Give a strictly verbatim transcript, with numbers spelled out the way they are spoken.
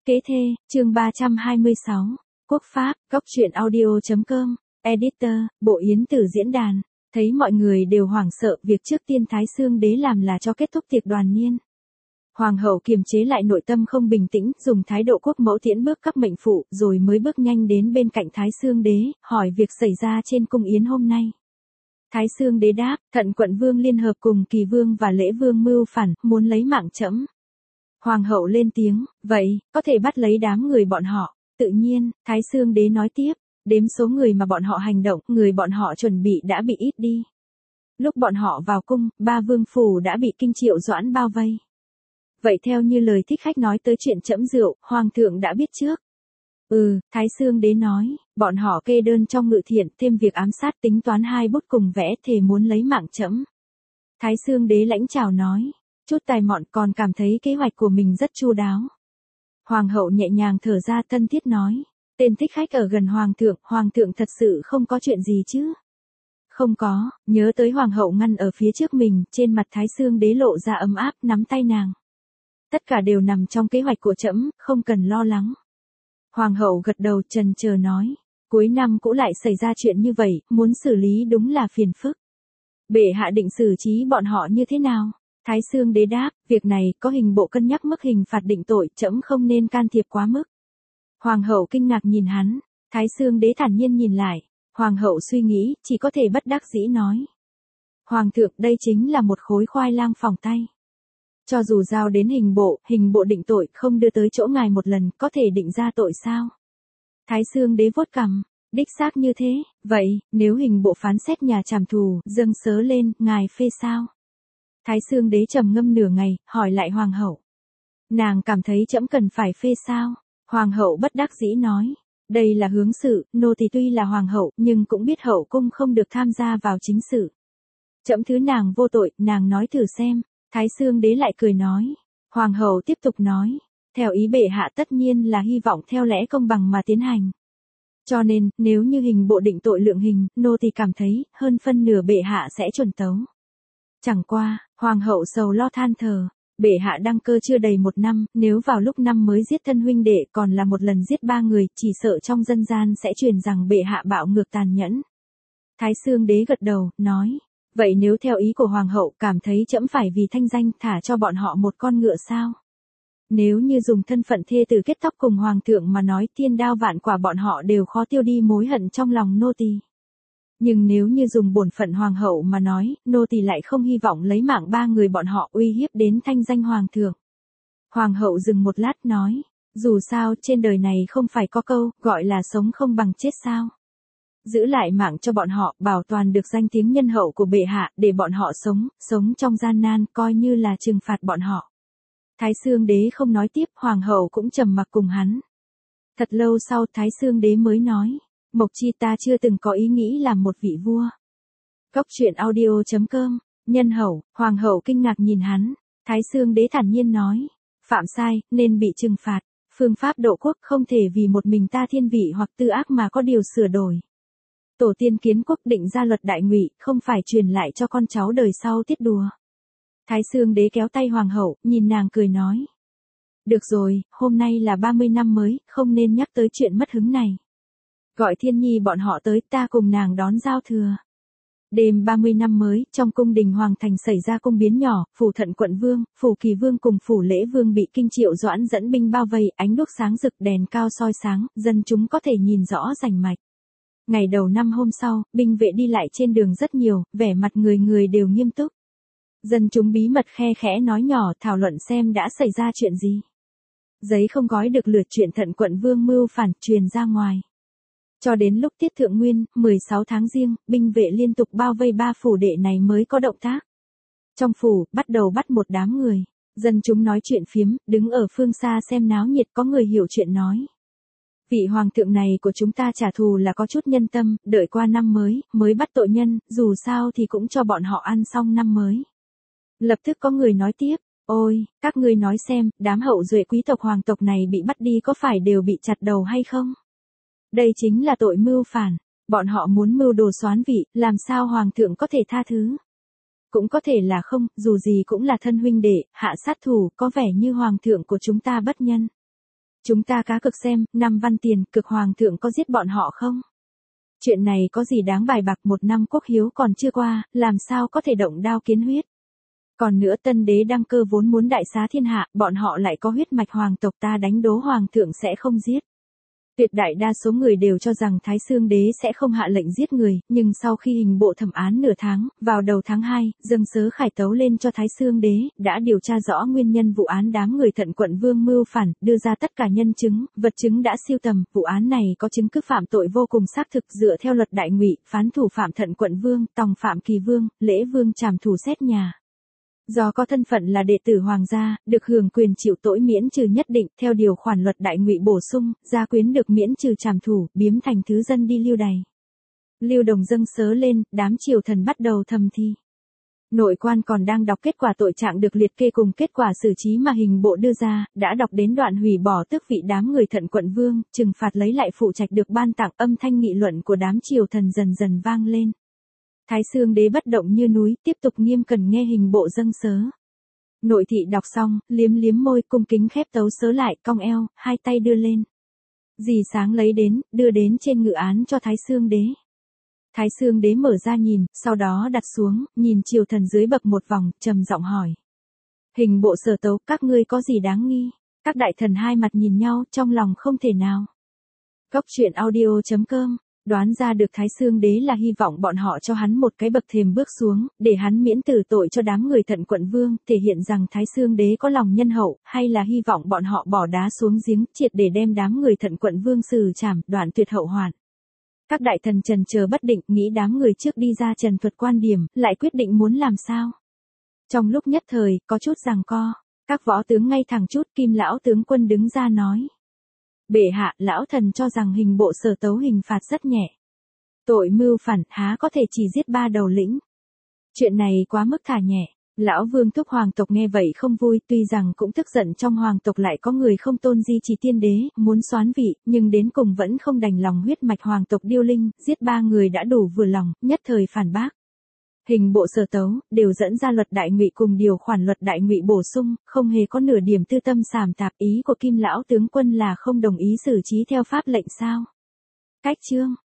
Kế thê, chương ba trăm hai mươi sáu, Quốc Pháp, góc truyện audio.com, Editor, Bộ Yến Tử diễn đàn, thấy mọi người đều hoảng sợ việc trước tiên Thái Xương Đế làm là cho kết thúc tiệc đoàn niên. Hoàng hậu kiềm chế lại nội tâm không bình tĩnh, dùng thái độ quốc mẫu tiễn bước các mệnh phụ, rồi mới bước nhanh đến bên cạnh Thái Xương Đế, hỏi việc xảy ra trên cung yến hôm nay. Thái Xương Đế đáp, Thận Quận Vương liên hợp cùng Kỳ Vương và Lễ Vương mưu phản, muốn lấy mạng trẫm. Hoàng hậu lên tiếng, vậy, có thể bắt lấy đám người bọn họ. Tự nhiên, Thái Xương Đế nói tiếp, đếm số người mà bọn họ hành động, người bọn họ chuẩn bị đã bị ít đi. Lúc bọn họ vào cung, ba vương phủ đã bị Kinh Triệu Doãn bao vây. Vậy theo như lời thích khách nói tới chuyện trẫm rượu, Hoàng thượng đã biết trước. Ừ, Thái Xương Đế nói, bọn họ kê đơn trong ngự thiện, thêm việc ám sát tính toán hai bút cùng vẽ thề muốn lấy mạng trẫm. Thái Xương Đế lãnh chào nói, chút tài mọn còn cảm thấy kế hoạch của mình rất chu đáo. Hoàng hậu nhẹ nhàng thở ra thân thiết nói, tên thích khách ở gần Hoàng thượng, Hoàng thượng thật sự không có chuyện gì chứ? Không có, nhớ tới Hoàng hậu ngăn ở phía trước mình, trên mặt Thái Xương Đế lộ ra ấm áp, nắm tay nàng. Tất cả đều nằm trong kế hoạch của trẫm, không cần lo lắng. Hoàng hậu gật đầu trần chờ nói, cuối năm cũng lại xảy ra chuyện như vậy, muốn xử lý đúng là phiền phức. Bệ hạ định xử trí bọn họ như thế nào? Thái Xương Đế đáp, việc này có hình bộ cân nhắc mức hình phạt định tội, trẫm không nên can thiệp quá mức. Hoàng hậu kinh ngạc nhìn hắn, Thái Xương Đế thản nhiên nhìn lại, Hoàng hậu suy nghĩ, chỉ có thể bất đắc dĩ nói. Hoàng thượng, đây chính là một khối khoai lang phỏng tay. Cho dù giao đến hình bộ, hình bộ định tội, không đưa tới chỗ ngài một lần, có thể định ra tội sao? Thái Xương Đế vuốt cằm, đích xác như thế, vậy, nếu hình bộ phán xét nhà trảm thù, dâng sớ lên, ngài phê sao? Thái Xương Đế trầm ngâm nửa ngày, hỏi lại Hoàng hậu. Nàng cảm thấy trẫm cần phải phê sao? Hoàng hậu bất đắc dĩ nói, đây là hướng sự, nô tỳ tuy là hoàng hậu, nhưng cũng biết hậu cung không được tham gia vào chính sự. Trẫm thứ nàng vô tội, nàng nói thử xem. Thái Xương Đế lại cười nói. Hoàng hậu tiếp tục nói, theo ý bệ hạ tất nhiên là hy vọng theo lẽ công bằng mà tiến hành. Cho nên, nếu như hình bộ định tội lượng hình, nô tỳ cảm thấy, hơn phân nửa bệ hạ sẽ chuẩn tấu. Chẳng qua, Hoàng hậu sầu lo than thờ, bệ hạ đăng cơ chưa đầy một năm, nếu vào lúc năm mới giết thân huynh đệ còn là một lần giết ba người, chỉ sợ trong dân gian sẽ truyền rằng bệ hạ bạo ngược tàn nhẫn. Thái Xương Đế gật đầu, nói, vậy nếu theo ý của Hoàng hậu cảm thấy trẫm phải vì thanh danh thả cho bọn họ một con ngựa sao? Nếu như dùng thân phận thê tử kết tóc cùng Hoàng thượng mà nói thiên đao vạn quả bọn họ đều khó tiêu đi mối hận trong lòng nô tỳ. Nhưng nếu như dùng bổn phận Hoàng hậu mà nói, nô tỳ lại không hy vọng lấy mạng ba người bọn họ uy hiếp đến thanh danh Hoàng thượng. Hoàng hậu dừng một lát nói, dù sao trên đời này không phải có câu, gọi là sống không bằng chết sao? Giữ lại mạng cho bọn họ, bảo toàn được danh tiếng nhân hậu của bệ hạ, để bọn họ sống, sống trong gian nan, coi như là trừng phạt bọn họ. Thái Xương Đế không nói tiếp, Hoàng hậu cũng trầm mặc cùng hắn. Thật lâu sau Thái Xương Đế mới nói, Mộc Chi ta chưa từng có ý nghĩ làm một vị vua. Góc truyện audio.com, nhân hậu, Hoàng hậu kinh ngạc nhìn hắn, Thái Xương Đế thản nhiên nói, phạm sai, nên bị trừng phạt, phương pháp độ quốc không thể vì một mình ta thiên vị hoặc tư ác mà có điều sửa đổi. Tổ tiên kiến quốc định ra luật đại ngụy, không phải truyền lại cho con cháu đời sau tiết đùa. Thái Xương Đế kéo tay Hoàng hậu, nhìn nàng cười nói. Được rồi, hôm nay là ba mươi năm mới, không nên nhắc tới chuyện mất hứng này. Gọi Thiên Nhi bọn họ tới, ta cùng nàng đón giao thừa. Đêm ba mươi năm mới, trong cung đình Hoàng thành xảy ra cung biến nhỏ, phủ Thận Quận Vương, phủ Kỳ Vương cùng phủ Lễ Vương bị Kinh Triệu Doãn dẫn binh bao vây, ánh đuốc sáng rực, đèn cao soi sáng, dân chúng có thể nhìn rõ rành mạch. Ngày đầu năm hôm sau, binh vệ đi lại trên đường rất nhiều, vẻ mặt người người đều nghiêm túc. Dân chúng bí mật khe khẽ nói nhỏ thảo luận xem đã xảy ra chuyện gì. Giấy không gói được lượt chuyện Thận Quận Vương mưu phản truyền ra ngoài. Cho đến lúc Tiết Thượng Nguyên, mười sáu tháng Giêng, binh vệ liên tục bao vây ba phủ đệ này mới có động tác. Trong phủ, bắt đầu bắt một đám người. Dân chúng nói chuyện phiếm, đứng ở phương xa xem náo nhiệt, có người hiểu chuyện nói. Vị hoàng thượng này của chúng ta trả thù là có chút nhân tâm, đợi qua năm mới, mới bắt tội nhân, dù sao thì cũng cho bọn họ ăn xong năm mới. Lập tức có người nói tiếp, ôi, các ngươi nói xem, đám hậu duệ quý tộc hoàng tộc này bị bắt đi có phải đều bị chặt đầu hay không? Đây chính là tội mưu phản, bọn họ muốn mưu đồ soán vị, làm sao hoàng thượng có thể tha thứ? Cũng có thể là không, dù gì cũng là thân huynh đệ, hạ sát thủ, có vẻ như hoàng thượng của chúng ta bất nhân. Chúng ta cá cược xem, năm văn tiền, cực hoàng thượng có giết bọn họ không? Chuyện này có gì đáng bài bạc, một năm quốc hiếu còn chưa qua, làm sao có thể động đao kiến huyết. Còn nữa tân đế đăng cơ vốn muốn đại xá thiên hạ, bọn họ lại có huyết mạch hoàng tộc, ta đánh đố hoàng thượng sẽ không giết. Tuyệt đại đa số người đều cho rằng Thái Xương đế sẽ không hạ lệnh giết người, nhưng sau khi hình bộ thẩm án nửa tháng, vào đầu tháng hai, dâng sớ khải tấu lên cho Thái Xương đế, đã điều tra rõ nguyên nhân vụ án đám người Thận quận vương mưu phản, đưa ra tất cả nhân chứng, vật chứng đã siêu tầm, vụ án này có chứng cứ phạm tội vô cùng xác thực, dựa theo luật đại ngụy, phán thủ phạm Thận quận vương, tòng phạm Kỳ vương, Lễ vương trảm thủ xét nhà. Do có thân phận là đệ tử hoàng gia, được hưởng quyền chịu tội miễn trừ nhất định, theo điều khoản luật đại ngụy bổ sung, gia quyến được miễn trừ trảm thủ, biếm thành thứ dân đi lưu đày. Lưu Đồng dâng sớ lên, đám triều thần bắt đầu thầm thi. Nội quan còn đang đọc kết quả tội trạng được liệt kê cùng kết quả xử trí mà hình bộ đưa ra, đã đọc đến đoạn hủy bỏ tước vị đám người Thận quận vương, trừng phạt lấy lại phụ trạch được ban tặng, âm thanh nghị luận của đám triều thần dần dần vang lên. Thái Xương đế bất động như núi, tiếp tục nghiêm cẩn nghe hình bộ dâng sớ. Nội thị đọc xong, liếm liếm môi, cung kính khép tấu sớ lại, cong eo, hai tay đưa lên. Dì sáng lấy đến, đưa đến trên ngự án cho Thái Xương đế. Thái Xương đế mở ra nhìn, sau đó đặt xuống, nhìn triều thần dưới bậc một vòng, trầm giọng hỏi. Hình bộ sở tấu, các ngươi có gì đáng nghi? Các đại thần hai mặt nhìn nhau, trong lòng không thể nào. Góc truyện audio chấm com đoán ra được Thái Xương đế là hy vọng bọn họ cho hắn một cái bậc thềm bước xuống, để hắn miễn tử tội cho đám người Thận quận vương, thể hiện rằng Thái Xương đế có lòng nhân hậu, hay là hy vọng bọn họ bỏ đá xuống giếng, triệt để đem đám người Thận quận vương xử trảm, đoạn tuyệt hậu hoạn. Các đại thần trần chờ bất định, nghĩ đám người trước đi ra trần thuật quan điểm, lại quyết định muốn làm sao. Trong lúc nhất thời, có chút giằng co, các võ tướng ngay thẳng chút, Kim lão tướng quân đứng ra nói. Bệ hạ, lão thần cho rằng hình bộ sở tấu hình phạt rất nhẹ. Tội mưu phản, há có thể chỉ giết ba đầu lĩnh. Chuyện này quá mức thả nhẹ. Lão vương thúc hoàng tộc nghe vậy không vui, tuy rằng cũng tức giận trong hoàng tộc lại có người không tôn di trì tiên đế, muốn soán vị, nhưng đến cùng vẫn không đành lòng huyết mạch hoàng tộc điêu linh, giết ba người đã đủ vừa lòng, nhất thời phản bác. Hình bộ sở tấu, đều dẫn ra luật đại ngụy cùng điều khoản luật đại ngụy bổ sung, không hề có nửa điểm tư tâm sàm tạp, ý của Kim lão tướng quân là không đồng ý xử trí theo pháp lệnh sao. Cách chương.